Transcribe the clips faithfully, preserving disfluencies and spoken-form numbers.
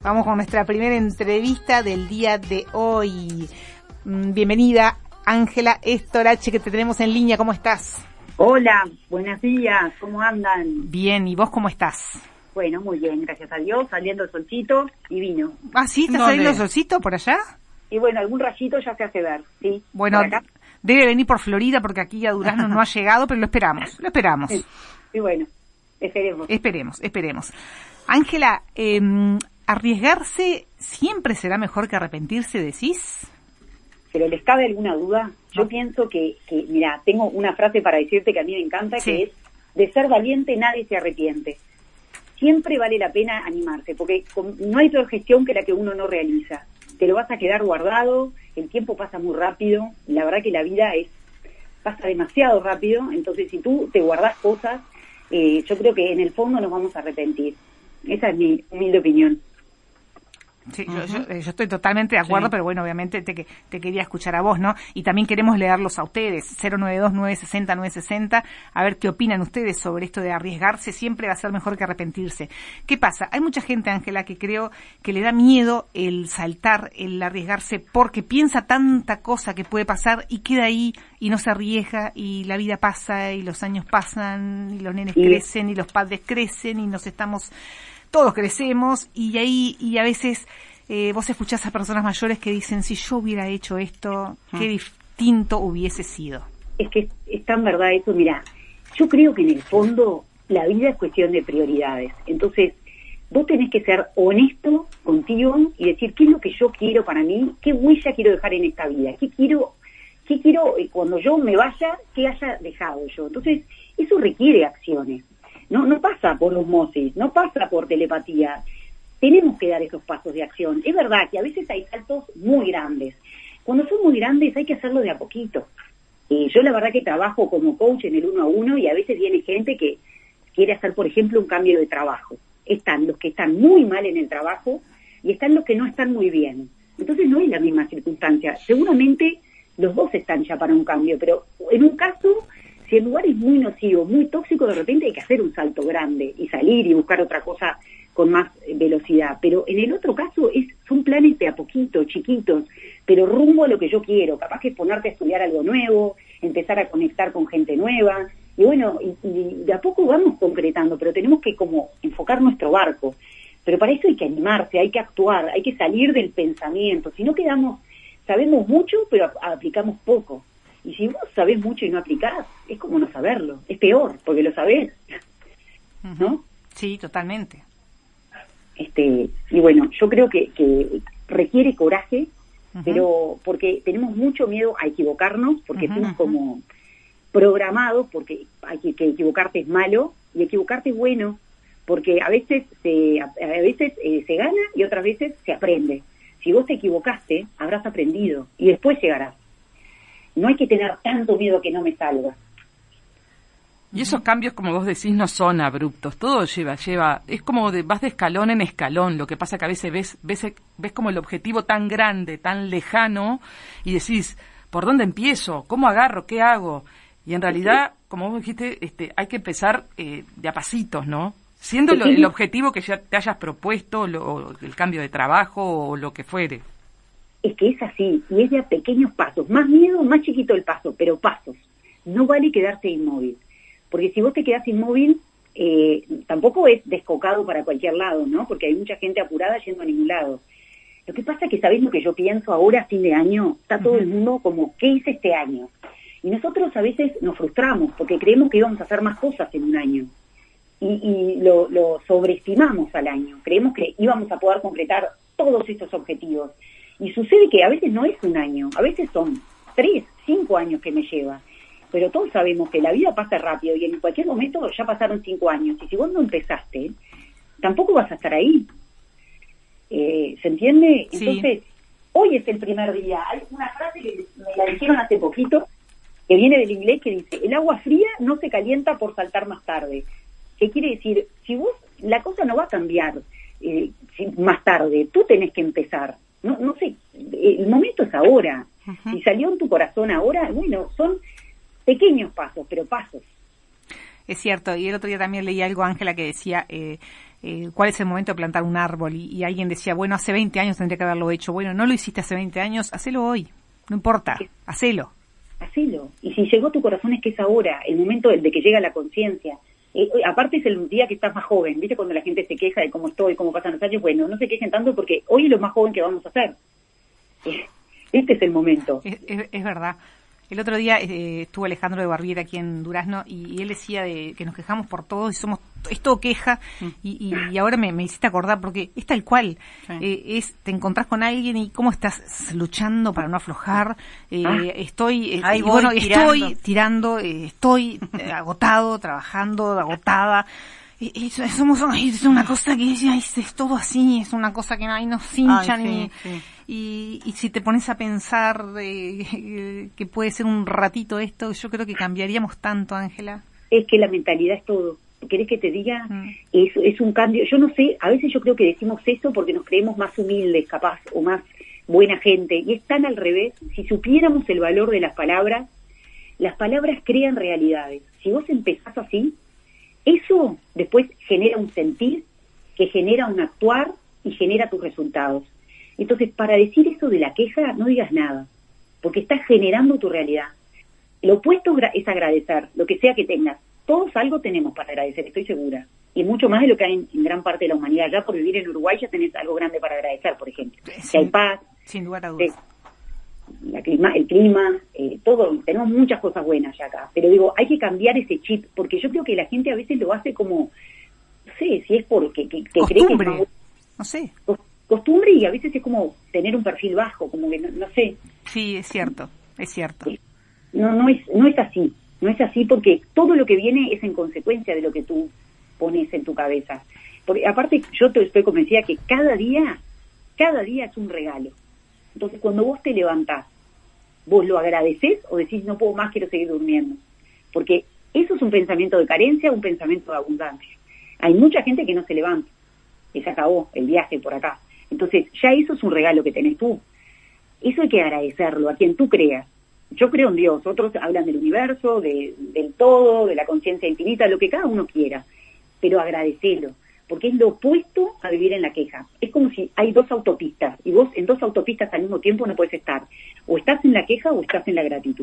Vamos con nuestra primera entrevista del día de hoy. Bienvenida, Ángela Estorache, que te tenemos en línea. ¿Cómo estás? Hola, buenos días. ¿Cómo andan? Bien, ¿y vos cómo estás? Bueno, muy bien, gracias a Dios. Saliendo el solcito y vino. Ah, ¿sí? ¿Está saliendo el solcito por allá? Y bueno, algún rayito ya se hace ver, ¿sí? Bueno, debe venir por Florida porque aquí a Durazno no ha llegado, pero lo esperamos, lo esperamos. Sí, y bueno, esperemos. Esperemos, esperemos. Ángela, eh, ¿arriesgarse siempre será mejor que arrepentirse, decís? ¿Pero les cabe alguna duda? Yo no. pienso que, que, mira, tengo una frase para decirte que a mí me encanta, sí. que es, de ser valiente nadie se arrepiente. Siempre vale la pena animarse, porque no hay peor gestión que la que uno no realiza. Te lo vas a quedar guardado, el tiempo pasa muy rápido, la verdad que la vida es pasa demasiado rápido, entonces si tú te guardás cosas, eh, yo creo que en el fondo nos vamos a arrepentir. Esa es mi humilde opinión. Sí, uh-huh. yo, yo, yo estoy totalmente de acuerdo, sí. pero bueno, obviamente te, te quería escuchar a vos, ¿no? Y también queremos leerlos a ustedes, cero nueve dos, nueve seis cero, nueve seis cero, a ver qué opinan ustedes sobre esto de arriesgarse, siempre va a ser mejor que arrepentirse. ¿Qué pasa? Hay mucha gente, Ángela, que creo que le da miedo el saltar, el arriesgarse, porque piensa tanta cosa que puede pasar y queda ahí y no se arriesga y la vida pasa y los años pasan y los nenes sí. crecen y los padres crecen y nos estamos... Todos crecemos y ahí y a veces eh, vos escuchás a personas mayores que dicen, si yo hubiera hecho esto, qué distinto hubiese sido. Es que es tan verdad eso. Mira, yo creo que en el fondo la vida es cuestión de prioridades. Entonces, vos tenés que ser honesto contigo y decir qué es lo que yo quiero para mí, qué huella quiero dejar en esta vida, qué quiero, qué quiero cuando yo me vaya, qué haya dejado yo. Entonces, eso requiere acciones. No, no pasa por osmosis, no pasa por telepatía. Tenemos que dar esos pasos de acción. Es verdad que a veces hay saltos muy grandes. Cuando son muy grandes hay que hacerlo de a poquito. Eh, yo la verdad que trabajo como coach en el uno a uno y a veces viene gente que quiere hacer, por ejemplo, un cambio de trabajo. Están los que están muy mal en el trabajo y están los que no están muy bien. Entonces no es la misma circunstancia. Seguramente los dos están ya para un cambio, pero en un caso... Si el lugar es muy nocivo, muy tóxico, de repente hay que hacer un salto grande y salir y buscar otra cosa con más velocidad. Pero en el otro caso es son planes de a poquito, chiquitos, pero rumbo a lo que yo quiero. Capaz que es ponerte a estudiar algo nuevo, empezar a conectar con gente nueva. Y bueno, y, y de a poco vamos concretando, pero tenemos que como enfocar nuestro barco. Pero para eso hay que animarse, hay que actuar, hay que salir del pensamiento. Si no quedamos, sabemos mucho, pero aplicamos poco. Y si vos sabés mucho y no aplicás, es como no saberlo. Es peor, porque lo sabés, ¿no? Sí, totalmente. Este y bueno, yo creo que, que requiere coraje, uh-huh. pero porque tenemos mucho miedo a equivocarnos, porque uh-huh, fuimos uh-huh. como programados, porque hay que, que equivocarte es malo, y equivocarte es bueno, porque a veces se, a veces eh, se gana y otras veces se aprende. Si vos te equivocaste, habrás aprendido, y después llegarás. No hay que tener tanto miedo a que no me salga. Y esos cambios, como vos decís, no son abruptos. Todo lleva, lleva, es como de, vas de escalón en escalón. Lo que pasa que a veces ves, ves, ves como el objetivo tan grande, tan lejano, y decís, ¿por dónde empiezo? ¿Cómo agarro? ¿Qué hago? Y en realidad, como vos dijiste, este, hay que empezar eh, de a pasitos, ¿no? Siendo lo, el objetivo que ya te hayas propuesto, lo, el cambio de trabajo o lo que fuere. Es que es así, y es de a pequeños pasos. Más miedo, más chiquito el paso, pero pasos. No vale quedarse inmóvil. Porque si vos te quedás inmóvil, eh, tampoco es descocado para cualquier lado, ¿no? Porque hay mucha gente apurada yendo a ningún lado. Lo que pasa es que, ¿sabés lo que yo pienso ahora, a fin de año? Está todo uh-huh. el mundo como, ¿qué hice este año? Y nosotros a veces nos frustramos porque creemos que íbamos a hacer más cosas en un año. Y, y lo, lo sobreestimamos al año. Creemos que íbamos a poder concretar todos estos objetivos. Y sucede que a veces no es un año, a veces son tres, cinco años que me lleva. Pero todos sabemos que la vida pasa rápido y en cualquier momento ya pasaron cinco años. Y si vos no empezaste, tampoco vas a estar ahí. Eh, ¿Se entiende? Sí. Entonces, hoy es el primer día. Hay una frase que me la dijeron hace poquito, que viene del inglés, que dice, el agua fría no se calienta por saltar más tarde. ¿Qué quiere decir? Si vos, la cosa no va a cambiar eh, más tarde, tú tenés que empezar. No, no sé, el momento es ahora. Uh-huh. Si salió en tu corazón ahora, bueno, son pequeños pasos, pero pasos. Es cierto, y el otro día también leí algo, Ángela, que decía, eh, eh, cuál es el momento de plantar un árbol y, y alguien decía, bueno, hace veinte años tendría que haberlo hecho. Bueno, no lo hiciste hace veinte años, hacelo hoy, no importa, hacelo. Hacelo. Y si llegó a tu corazón es que es ahora, el momento de que llega la conciencia. Eh, aparte es el día que estás más joven, ¿viste? Cuando la gente se queja de cómo estoy, cómo pasan los años, bueno, no se quejen tanto porque hoy es lo más joven que vamos a hacer. Eh, este es el momento. Es, es, es verdad. El otro día eh, estuvo Alejandro de Barbiera aquí en Durazno y, y él decía de que nos quejamos por todo y somos es todo queja mm. y, y, y ahora me, me hiciste acordar porque es tal cual, sí. eh, es te encontrás con alguien y cómo estás luchando para no aflojar, eh, ah. estoy eh, y bueno tirando. estoy tirando, eh, estoy agotado, trabajando, agotada. Y, y somos es una cosa que ay, es todo así, es una cosa que ay, nos hinchan ay, sí, y, sí. Y, y si te pones a pensar eh, que puede ser un ratito esto, yo creo que cambiaríamos tanto, Ángela. Es que la mentalidad es todo. ¿Querés que te diga? Mm. Es, es un cambio. Yo no sé, a veces yo creo que decimos eso porque nos creemos más humildes, capaz, o más buena gente. Y es tan al revés. Si supiéramos el valor de las palabras, las palabras crean realidades. Si vos empezás así, eso después genera un sentir, que genera un actuar y genera tus resultados. Entonces, para decir eso de la queja, no digas nada, porque estás generando tu realidad. Lo opuesto es agradecer, lo que sea que tengas. Todos algo tenemos para agradecer, estoy segura. Y mucho más de lo que hay en, en gran parte de la humanidad. Ya por vivir en Uruguay ya tenés algo grande para agradecer, por ejemplo. Sí, que hay paz. Sin lugar a dudas. La clima, el clima, eh, todo, tenemos muchas cosas buenas ya acá, pero digo, hay que cambiar ese chip, porque yo creo que la gente a veces lo hace como, no sé, si es porque que, que cree que no, no sé, costumbre y a veces es como tener un perfil bajo, como que no, no sé. Sí, es cierto, es cierto. No, no es, no es así, no es así porque todo lo que viene es en consecuencia de lo que tú pones en tu cabeza. Porque aparte yo te estoy convencida que cada día, cada día es un regalo. Entonces, cuando vos te levantás, vos lo agradecés o decís, no puedo más, quiero seguir durmiendo. Porque eso es un pensamiento de carencia, un pensamiento de abundancia. Hay mucha gente que no se levanta, que se acabó el viaje por acá. Entonces, ya eso es un regalo que tenés tú. Eso hay que agradecerlo, a quien tú creas. Yo creo en Dios, otros hablan del universo, de, del todo, de la conciencia infinita, lo que cada uno quiera. Pero agradecelo. Porque es lo opuesto a vivir en la queja. Es como si hay dos autopistas, y vos en dos autopistas al mismo tiempo no puedes estar. O estás en la queja o estás en la gratitud.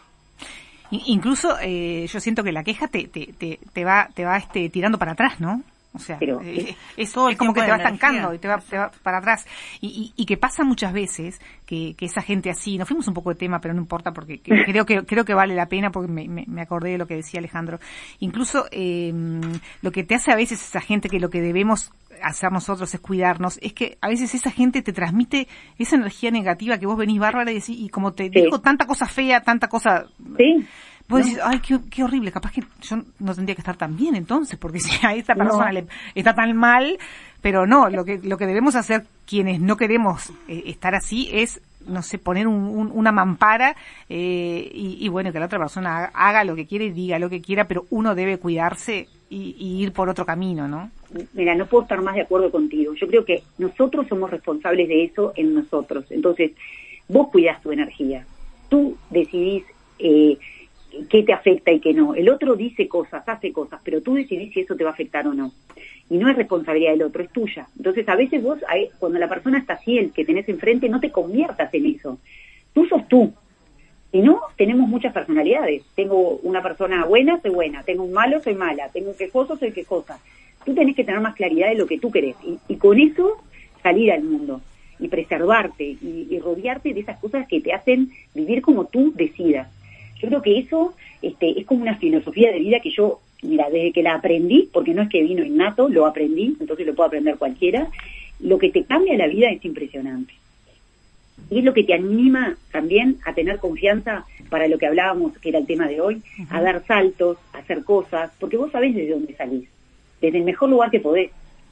Incluso eh, yo siento que la queja te te, te, te va te va este tirando para atrás, ¿no? O sea, Pero, eh, eso es como que te va estancando y te va, te va para atrás. Y, y, y que pasa muchas veces que, que esa gente así, nos fuimos un poco de tema, pero no importa porque que, creo que creo que vale la pena porque me, me, me acordé de lo que decía Alejandro. Incluso eh, lo que te hace a veces esa gente que lo que debemos hacer nosotros es cuidarnos, es que a veces esa gente te transmite esa energía negativa que vos venís bárbara y decís, y como te sí. dijo tanta cosa fea, tanta cosa... Sí. Vos decís, ay, qué, qué horrible, capaz que yo no tendría que estar tan bien entonces, porque si a esta persona no. le está tan mal, pero no, lo que lo que debemos hacer quienes no queremos eh, estar así es, no sé, poner un, un, una mampara eh, y, y bueno, que la otra persona haga, haga lo que quiera y diga lo que quiera, pero uno debe cuidarse y, y ir por otro camino, ¿no? Mira, no puedo estar más de acuerdo contigo. Yo creo que nosotros somos responsables de eso en nosotros. Entonces, vos cuidás tu energía. Tú decidís... Eh, qué te afecta y qué no. El otro dice cosas, hace cosas, pero tú decidís si eso te va a afectar o no. Y no es responsabilidad del otro, es tuya. Entonces, a veces vos, cuando la persona está así, el que tenés enfrente, no te conviertas en eso. Tú sos tú. Si no, tenemos muchas personalidades. Tengo una persona buena, soy buena. Tengo un malo, soy mala. Tengo un quejoso, soy quejosa. Tú tenés que tener más claridad de lo que tú querés. Y, y con eso, salir al mundo. Y preservarte. Y, y rodearte de esas cosas que te hacen vivir como tú decidas. Yo creo que eso este, es como una filosofía de vida que yo, mira, desde que la aprendí, porque no es que vino innato, lo aprendí, entonces lo puede aprender cualquiera, lo que te cambia la vida es impresionante. Y es lo que te anima también a tener confianza para lo que hablábamos, que era el tema de hoy, uh-huh. a dar saltos, a hacer cosas, porque vos sabés desde dónde salís, desde el mejor lugar que podés.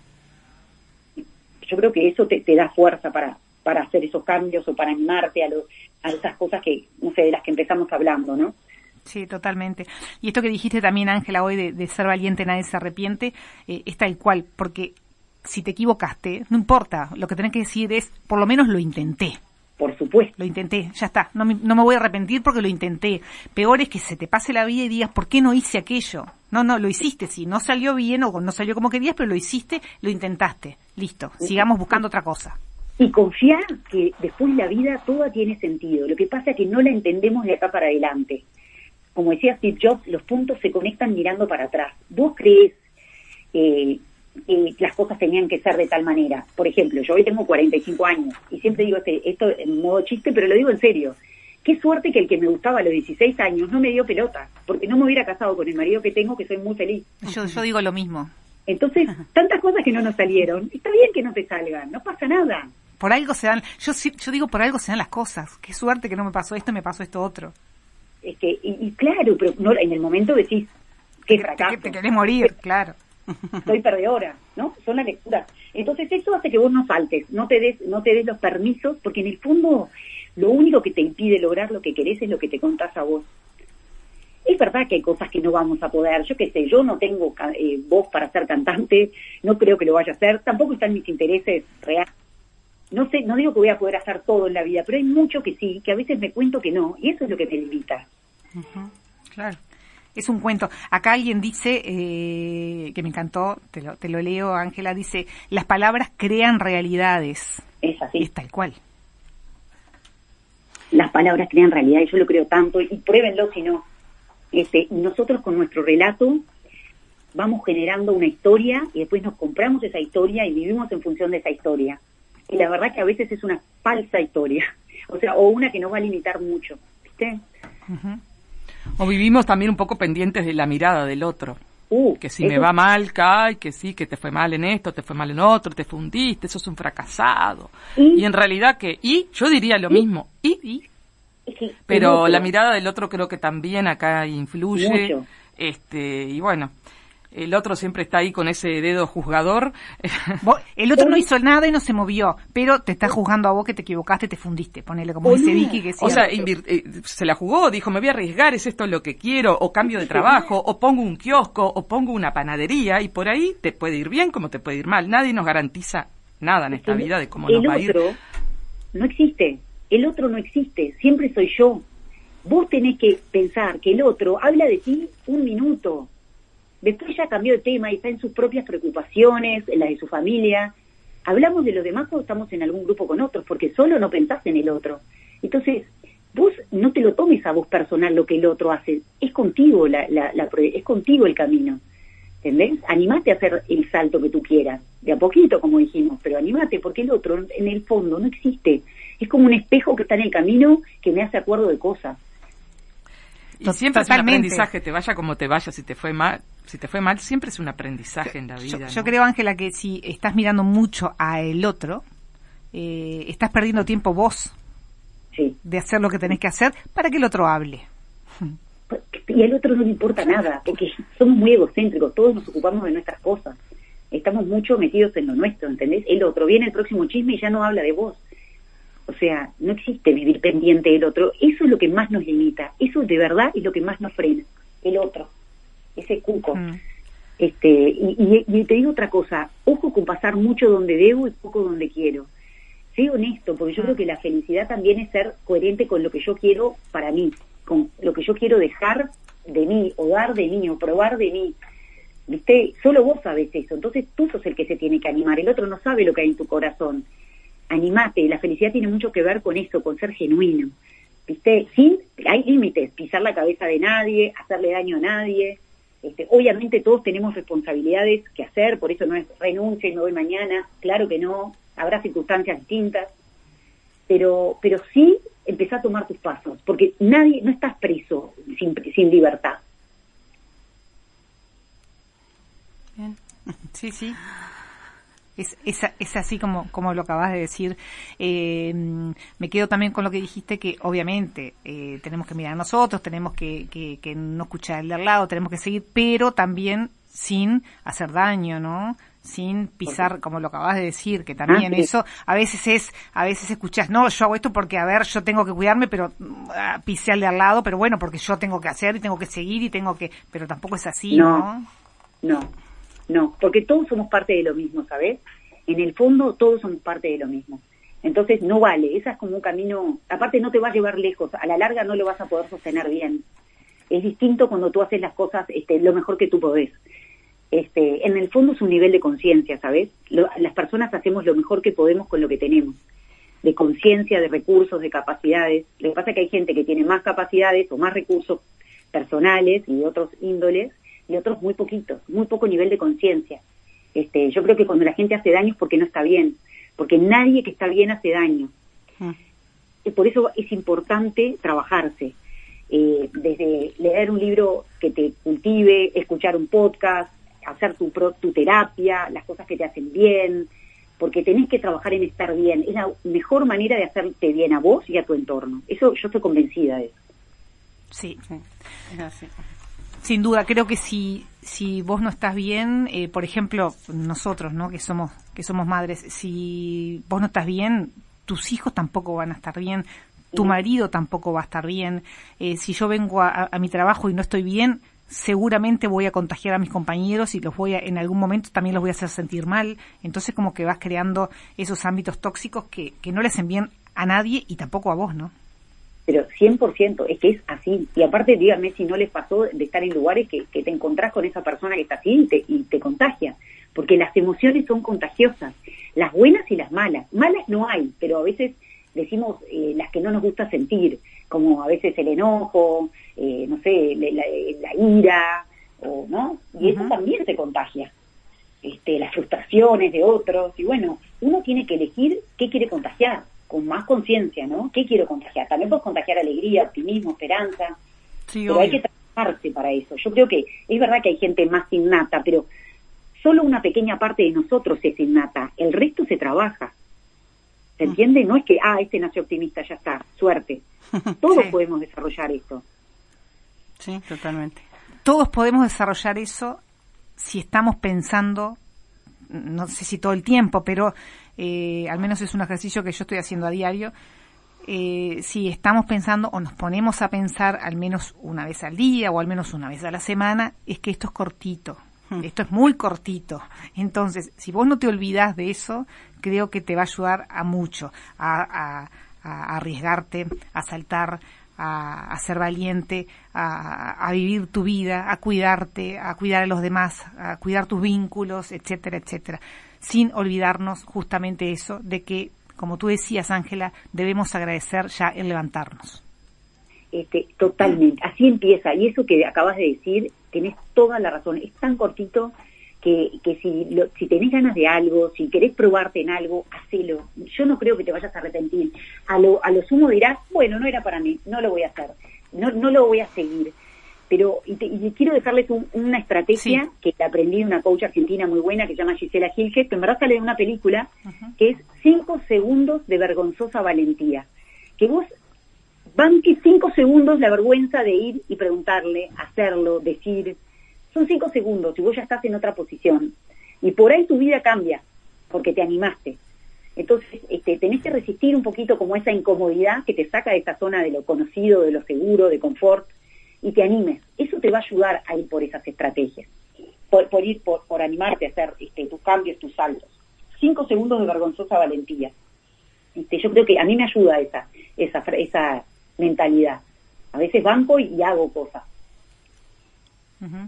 Yo creo que eso te, te da fuerza para... para hacer esos cambios o para animarte a, lo, a esas cosas que, no sé, de las que empezamos hablando, ¿no? Sí, totalmente. Y esto que dijiste también, Ángela, hoy de, de ser valiente, nadie se arrepiente, eh, es tal cual, porque si te equivocaste, no importa, lo que tenés que decir es, por lo menos lo intenté. Por supuesto. supuesto. Lo intenté, ya está. No me, no me voy a arrepentir porque lo intenté. Peor es que se te pase la vida y digas, ¿por qué no hice aquello? No, no, lo hiciste, sí. No salió bien o no salió como querías, pero lo hiciste, lo intentaste. Listo, sigamos buscando otra cosa. Y confiar que después la vida toda tiene sentido. Lo que pasa es que no la entendemos de acá para adelante. Como decía Steve Jobs, los puntos se conectan mirando para atrás. Vos creés eh, que las cosas tenían que ser de tal manera. Por ejemplo, yo hoy tengo cuarenta y cinco años y siempre digo este, esto en modo chiste, pero lo digo en serio. Qué suerte que el que me gustaba a los dieciséis años no me dio pelota, porque no me hubiera casado con el marido que tengo, que soy muy feliz. Yo, yo digo lo mismo. Entonces, tantas cosas que no nos salieron. Está bien que no te salgan, no pasa nada. Por algo se dan, yo yo digo por algo se dan las cosas. Qué suerte que no me pasó esto, me pasó esto otro. Es que, y, y claro, pero no, en el momento decís, qué fracaso. Te, te querés morir, claro. Soy perdedora, ¿no? Son las lecturas. Entonces eso hace que vos no saltes, no te des, no te des los permisos, porque en el fondo lo único que te impide lograr lo que querés es lo que te contás a vos. Es verdad que hay cosas que no vamos a poder, yo qué sé, yo no tengo eh, voz para ser cantante, no creo que lo vaya a hacer, tampoco están mis intereses reales. No sé, no digo que voy a poder hacer todo en la vida, pero hay mucho que sí, que a veces me cuento que no, y eso es lo que me limita. Uh-huh. Claro. Es un cuento. Acá alguien dice, eh, que me encantó, te lo, te lo leo, Ángela, dice, las palabras crean realidades. Es así. Es tal cual. Las palabras crean realidad, y yo lo creo tanto, y pruébenlo si no. Este, nosotros con nuestro relato vamos generando una historia, y después nos compramos esa historia y vivimos en función de esa historia. Y la verdad que a veces es una falsa historia, o sea, o una que nos va a limitar mucho, ¿viste? Uh-huh. O vivimos también un poco pendientes de la mirada del otro. Uh, que si me va mal, cae, que sí, que te fue mal en esto, te fue mal en otro, te fundiste, sos un fracasado. Y, y en realidad que, y yo diría lo ¿y? mismo, y, y sí, pero la mirada del otro creo que también acá influye. Mucho. Este, y bueno, el otro siempre está ahí con ese dedo juzgador. Vos, el otro no hizo nada y no se movió, pero te está juzgando a vos que te equivocaste, te fundiste, ponele como dice Vicky que sí. O sea, invir- eh, se la jugó, dijo, me voy a arriesgar, es esto lo que quiero, o cambio de trabajo, o pongo un kiosco, o pongo una panadería, y por ahí te puede ir bien como te puede ir mal. Nadie nos garantiza nada en esta el, vida de cómo nos va a ir. El otro no existe, el otro no existe, siempre soy yo. Vos tenés que pensar que el otro habla de ti un minuto. Después ya cambió de tema y está en sus propias preocupaciones, en las de su familia. Hablamos de los demás cuando estamos en algún grupo con otros, porque solo no pensás en el otro. Entonces, vos no te lo tomes a vos personal lo que el otro hace. Es contigo la, la, la es contigo el camino. ¿Entendés? Animate a hacer el salto que tú quieras. De a poquito, como dijimos, pero animate, porque el otro, en el fondo, no existe. Es como un espejo que está en el camino que me hace acuerdo de cosas. Y siempre Totalmente. Es un aprendizaje, te vaya como te vaya, si te fue mal, si te fue mal, siempre es un aprendizaje en la vida. Yo, ¿no? yo creo, Ángela, que si estás mirando mucho a el otro, eh, estás perdiendo tiempo vos sí. de hacer lo que tenés que hacer para que el otro hable. Y al otro no le importa nada, porque somos muy egocéntricos, todos nos ocupamos de nuestras cosas. Estamos mucho metidos en lo nuestro, ¿entendés? El otro, viene el próximo chisme y ya no habla de vos. O sea, no existe vivir pendiente del otro. Eso es lo que más nos limita. Eso de verdad es lo que más nos frena. El otro. Ese cuco. Mm. Este, y, y, y te digo otra cosa. Ojo con pasar mucho donde debo y poco donde quiero. Sé honesto, porque yo mm. creo que la felicidad también es ser coherente con lo que yo quiero para mí. Con lo que yo quiero dejar de mí, o dar de mí, o probar de mí. ¿Viste? Solo vos sabés eso. Entonces tú sos el que se tiene que animar. El otro no sabe lo que hay en tu corazón. Animate, la felicidad tiene mucho que ver con eso, con ser genuino, ¿viste? Sin, hay límites, pisar la cabeza de nadie, hacerle daño a nadie, este, obviamente todos tenemos responsabilidades que hacer, por eso no es renuncio y me voy mañana, claro que no, habrá circunstancias distintas, pero pero sí empezá a tomar tus pasos, porque nadie, no estás preso sin, sin libertad. Bien. Sí, sí. Es, es, es así como, como lo acabas de decir. Eh, me quedo también con lo que dijiste, que obviamente eh, tenemos que mirar a nosotros, tenemos que, que, que no escuchar al de al lado, tenemos que seguir, pero también sin hacer daño, ¿no? Sin pisar, como lo acabas de decir, que también ah, sí. eso a veces es, a veces escuchás, no, yo hago esto porque, a ver, yo tengo que cuidarme, pero uh, pisé al de al lado, pero bueno, porque yo tengo que hacer y tengo que seguir y tengo que, pero tampoco es así, ¿no? No, no. No, porque todos somos parte de lo mismo, ¿sabes? En el fondo todos somos parte de lo mismo. Entonces no vale, esa es como un camino, aparte no te va a llevar lejos, a la larga no lo vas a poder sostener bien. Es distinto cuando tú haces las cosas este, lo mejor que tú podés. Este, en el fondo es un nivel de conciencia, ¿sabes? Lo, las personas hacemos lo mejor que podemos con lo que tenemos, de conciencia, de recursos, de capacidades. Lo que pasa es que hay gente que tiene más capacidades o más recursos personales y de otros índoles, y otros muy poquitos, muy poco nivel de conciencia. Este, yo creo que cuando la gente hace daño es porque no está bien, porque nadie que está bien hace daño. Mm. Y por eso es importante trabajarse, eh, desde leer un libro que te cultive, escuchar un podcast, hacer tu, pro, tu terapia, las cosas que te hacen bien, porque tenés que trabajar en estar bien. Es la mejor manera de hacerte bien a vos y a tu entorno. Eso yo estoy convencida de eso. Sí, sí. Es así. Sin duda, creo que si si vos no estás bien, eh, por ejemplo, nosotros, ¿no? Que somos que somos madres, si vos no estás bien, tus hijos tampoco van a estar bien, tu marido tampoco va a estar bien. Eh, si yo vengo a, a mi trabajo y no estoy bien, seguramente voy a contagiar a mis compañeros y los voy a, en algún momento también los voy a hacer sentir mal. Entonces como que vas creando esos ámbitos tóxicos que, que no le hacen bien a nadie y tampoco a vos, ¿no? Pero cien por ciento, es que es así. Y aparte, dígame si no les pasó de estar en lugares que, que te encontrás con esa persona que está así y te, y te contagia. Porque las emociones son contagiosas, las buenas y las malas. Malas no hay, pero a veces decimos eh, las que no nos gusta sentir, como a veces el enojo, eh, no sé, la, la, la ira, o ¿no? Y eso uh-huh. también te contagia. Este, las frustraciones de otros. Y bueno, uno tiene que elegir qué quiere contagiar, con más conciencia, ¿no? ¿Qué quiero contagiar? También puedes contagiar alegría, optimismo, esperanza, sí, pero obvio. Hay que trabajarse para eso. Yo creo que es verdad que hay gente más innata, pero solo una pequeña parte de nosotros es innata, el resto se trabaja. ¿Se entiende? No es que, ah, este nació optimista, ya está, suerte. Todos sí. podemos desarrollar eso. Sí, totalmente. Todos podemos desarrollar eso si estamos pensando, no sé si todo el tiempo, pero Eh, al menos es un ejercicio que yo estoy haciendo a diario, eh, si estamos pensando o nos ponemos a pensar al menos una vez al día o al menos una vez a la semana, es que esto es cortito, hmm. esto es muy cortito. Entonces, si vos no te olvidás de eso, creo que te va a ayudar a mucho, a, a, a arriesgarte, a saltar, a, a ser valiente, a, a vivir tu vida, a cuidarte, a cuidar a los demás, a cuidar tus vínculos, etcétera, etcétera. Sin olvidarnos justamente eso, de que, como tú decías, Ángela, debemos agradecer ya el levantarnos. Este, totalmente, así empieza, y eso que acabas de decir, tenés toda la razón, es tan cortito que, que si, lo, si tenés ganas de algo, si querés probarte en algo, hacelo. Yo no creo que te vayas a arrepentir. A lo, a lo sumo dirás, bueno, no era para mí, no lo voy a hacer, no, no lo voy a seguir. Pero, y, te, y quiero dejarles un, una estrategia sí. que aprendí de una coach argentina muy buena que se llama Gisela Gilges, que en verdad sale de una película, uh-huh. que es cinco segundos de vergonzosa valentía. Que vos banques cinco segundos la vergüenza de ir y preguntarle, hacerlo, decir. Son cinco segundos y vos ya estás en otra posición. Y por ahí tu vida cambia, porque te animaste. Entonces, este, tenés que resistir un poquito como esa incomodidad que te saca de esa zona de lo conocido, de lo seguro, de confort, y te animes. Eso te va a ayudar a ir por esas estrategias, por, por ir, por, por animarte a hacer este, tus cambios, tus saltos. Cinco segundos de vergonzosa valentía. Este, yo creo que a mí me ayuda esa, esa, esa mentalidad. A veces banco y, y hago cosas. Uh-huh.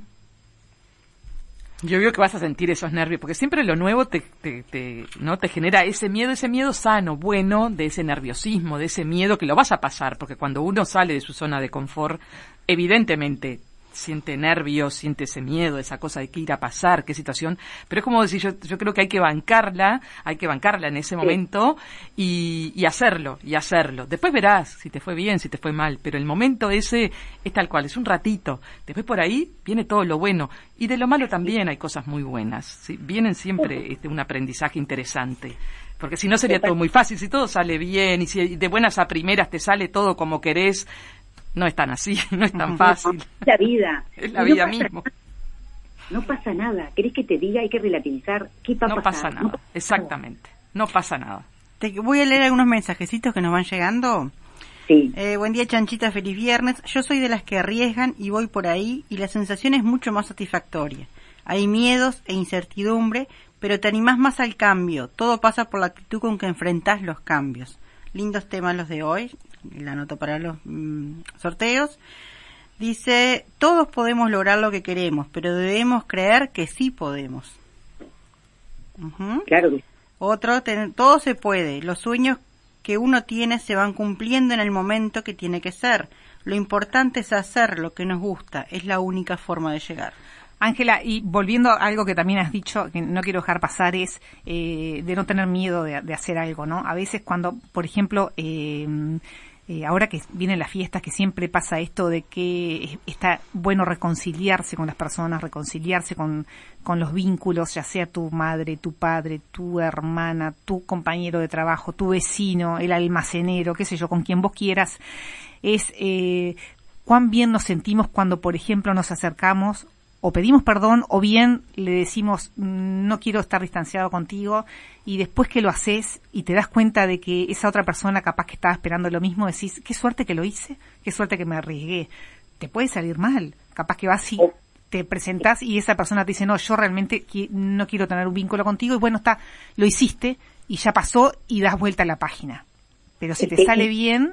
Yo veo que vas a sentir esos nervios, porque siempre lo nuevo te, te, te, no te genera ese miedo, ese miedo sano, bueno, de ese nerviosismo, de ese miedo que lo vas a pasar, porque cuando uno sale de su zona de confort, evidentemente siente nervios, siente ese miedo, esa cosa de qué ir a pasar, qué situación, pero es como decir, yo, yo creo que hay que bancarla, hay que bancarla en ese sí. momento y, y hacerlo, y hacerlo. Después verás si te fue bien, si te fue mal, pero el momento ese es tal cual, es un ratito. Después por ahí viene todo lo bueno y de lo malo también hay cosas muy buenas, ¿sí? Vienen siempre este, un aprendizaje interesante. Porque si no sería todo muy fácil, si todo sale bien y si de buenas a primeras te sale todo como querés, no es tan así, no es tan fácil. Es la vida. Es la vida misma. No pasa nada. ¿Querés que te diga? Hay que relativizar. ¿Qué va a no pasar? Pasa nada. No pasa nada. Exactamente. No pasa nada. Te voy a leer algunos mensajecitos que nos van llegando. Sí. Eh, buen día, Chanchita. Feliz viernes. Yo soy de las que arriesgan y voy por ahí y la sensación es mucho más satisfactoria. Hay miedos e incertidumbre, pero te animás más al cambio. Todo pasa por la actitud con que enfrentás los cambios. Lindos temas los de hoy, la anoto para los mm, sorteos. Dice, todos podemos lograr lo que queremos, pero debemos creer que sí podemos. Uh-huh. Claro que sí. Otro, ten, todo se puede. Los sueños que uno tiene se van cumpliendo en el momento que tiene que ser. Lo importante es hacer lo que nos gusta. Es la única forma de llegar. Ángela, y volviendo a algo que también has dicho, que no quiero dejar pasar, es eh, de no tener miedo de, de hacer algo, ¿no? A veces cuando, por ejemplo, eh, eh, ahora que vienen las fiestas, que siempre pasa esto de que está bueno reconciliarse con las personas, reconciliarse con, con los vínculos, ya sea tu madre, tu padre, tu hermana, tu compañero de trabajo, tu vecino, el almacenero, qué sé yo, con quien vos quieras, es eh, cuán bien nos sentimos cuando, por ejemplo, nos acercamos o pedimos perdón, o bien le decimos, no quiero estar distanciado contigo, y después que lo haces y te das cuenta de que esa otra persona capaz que estaba esperando lo mismo, decís, qué suerte que lo hice, qué suerte que me arriesgué. Te puede salir mal, capaz que vas y te presentás y esa persona te dice, no, yo realmente qui- no quiero tener un vínculo contigo, y bueno, está, lo hiciste y ya pasó y das vuelta a la página. Pero si te sale bien,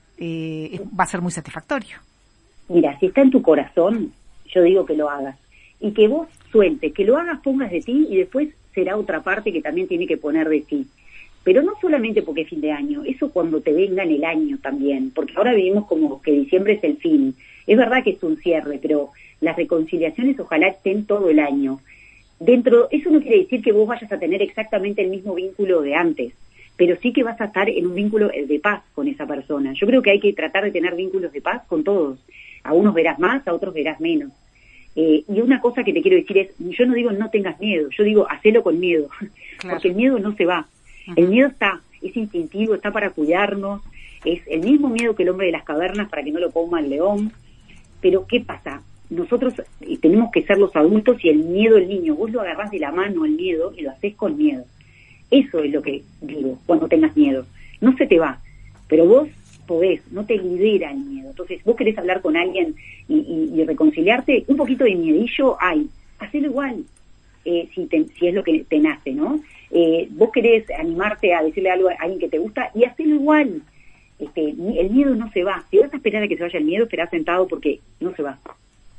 eh, va a ser muy satisfactorio. Mira, si está en tu corazón, yo digo que lo hagas. Y que vos sueltes, que lo hagas, pongas de ti, y después será otra parte que también tiene que poner de ti. Pero no solamente porque es fin de año, eso cuando te venga en el año también, porque ahora vivimos como que diciembre es el fin. Es verdad que es un cierre, pero las reconciliaciones ojalá estén todo el año. Dentro, eso no quiere decir que vos vayas a tener exactamente el mismo vínculo de antes, pero sí que vas a estar en un vínculo de paz con esa persona. Yo creo que hay que tratar de tener vínculos de paz con todos. A unos verás más, a otros verás menos. Eh, y una cosa que te quiero decir es, yo no digo no tengas miedo, yo digo hacelo con miedo, claro. Porque el miedo no se va. Uh-huh. El miedo está, es instintivo, está para cuidarnos, es el mismo miedo que el hombre de las cavernas para que no lo coma el león. Pero ¿qué pasa? Nosotros eh, tenemos que ser los adultos y el miedo el niño. Vos lo agarrás de la mano el miedo y lo haces con miedo. Eso es lo que digo, cuando tengas miedo. No se te va, pero vos podés, no te lidera el miedo. Entonces, vos querés hablar con alguien y, y, y reconciliarte, un poquito de miedillo hay, hacelo igual, eh, si, te, si es lo que te nace, ¿no? Eh, vos querés animarte a decirle algo a alguien que te gusta y hacelo igual. Este, el miedo no se va. Si vas a esperar a que se vaya el miedo, esperá sentado porque no se va.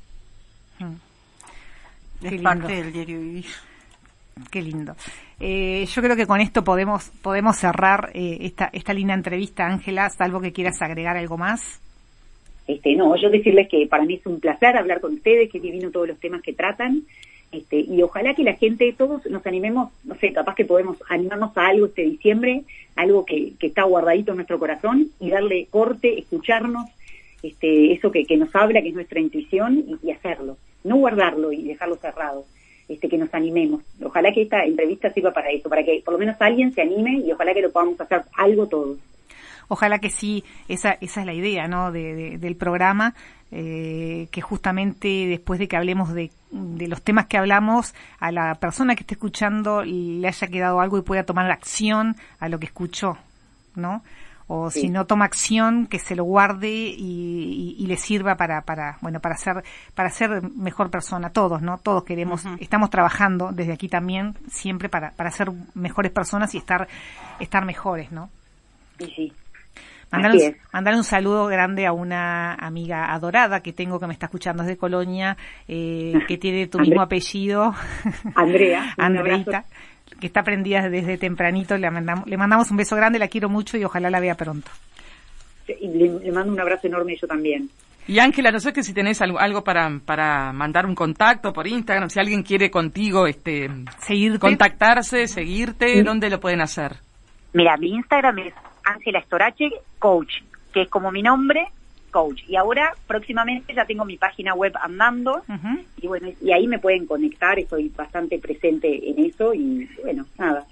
Es Qué parte lindo. Del diario vivir. Qué lindo. Eh, yo creo que con esto podemos podemos cerrar eh, esta esta linda entrevista, Ángela, salvo que quieras agregar algo más. Este, no, yo decirles que para mí es un placer hablar con ustedes, que es divino todos los temas que tratan, este, y ojalá que la gente, todos nos animemos, no sé, capaz que podemos animarnos a algo este diciembre, algo que, que está guardadito en nuestro corazón, y darle corte, escucharnos, este, eso que, que nos habla, que es nuestra intuición, y, y hacerlo, no guardarlo y dejarlo cerrado. Este, que nos animemos. Ojalá que esta entrevista sirva para eso, para que por lo menos alguien se anime y ojalá que lo podamos hacer algo todos. Ojalá que sí, esa esa es la idea, ¿no? De, de, del programa, eh, que justamente después de que hablemos de, de los temas que hablamos, a la persona que esté escuchando le haya quedado algo y pueda tomar acción a lo que escuchó, ¿no? O sí. Si no toma acción, que se lo guarde y, y, y le sirva para, para, bueno, para ser, para ser mejor persona. Todos, ¿no? Todos queremos, uh-huh. Estamos trabajando desde aquí también, siempre para, para ser mejores personas y estar, estar mejores, ¿no? Sí, sí. Mandar un, mandar un saludo grande a una amiga adorada que tengo que me está escuchando desde Colonia, eh, que tiene tu mismo apellido. Andrea. Andreita. Que está prendida desde tempranito, le mandamos, le mandamos un beso grande, la quiero mucho y ojalá la vea pronto. Y le, le mando un abrazo enorme yo también. Y Ángela, no sé que si tenés algo, algo para para mandar un contacto por Instagram, si alguien quiere contigo este seguirte, contactarse, seguirte, ¿sí? ¿Dónde lo pueden hacer? Mira, mi Instagram es Ángela Storace Coach, que es como mi nombre, Coach. Y ahora, próximamente, ya tengo mi página web andando, uh-huh. y bueno, y ahí me pueden conectar, estoy bastante presente en eso, y bueno, nada.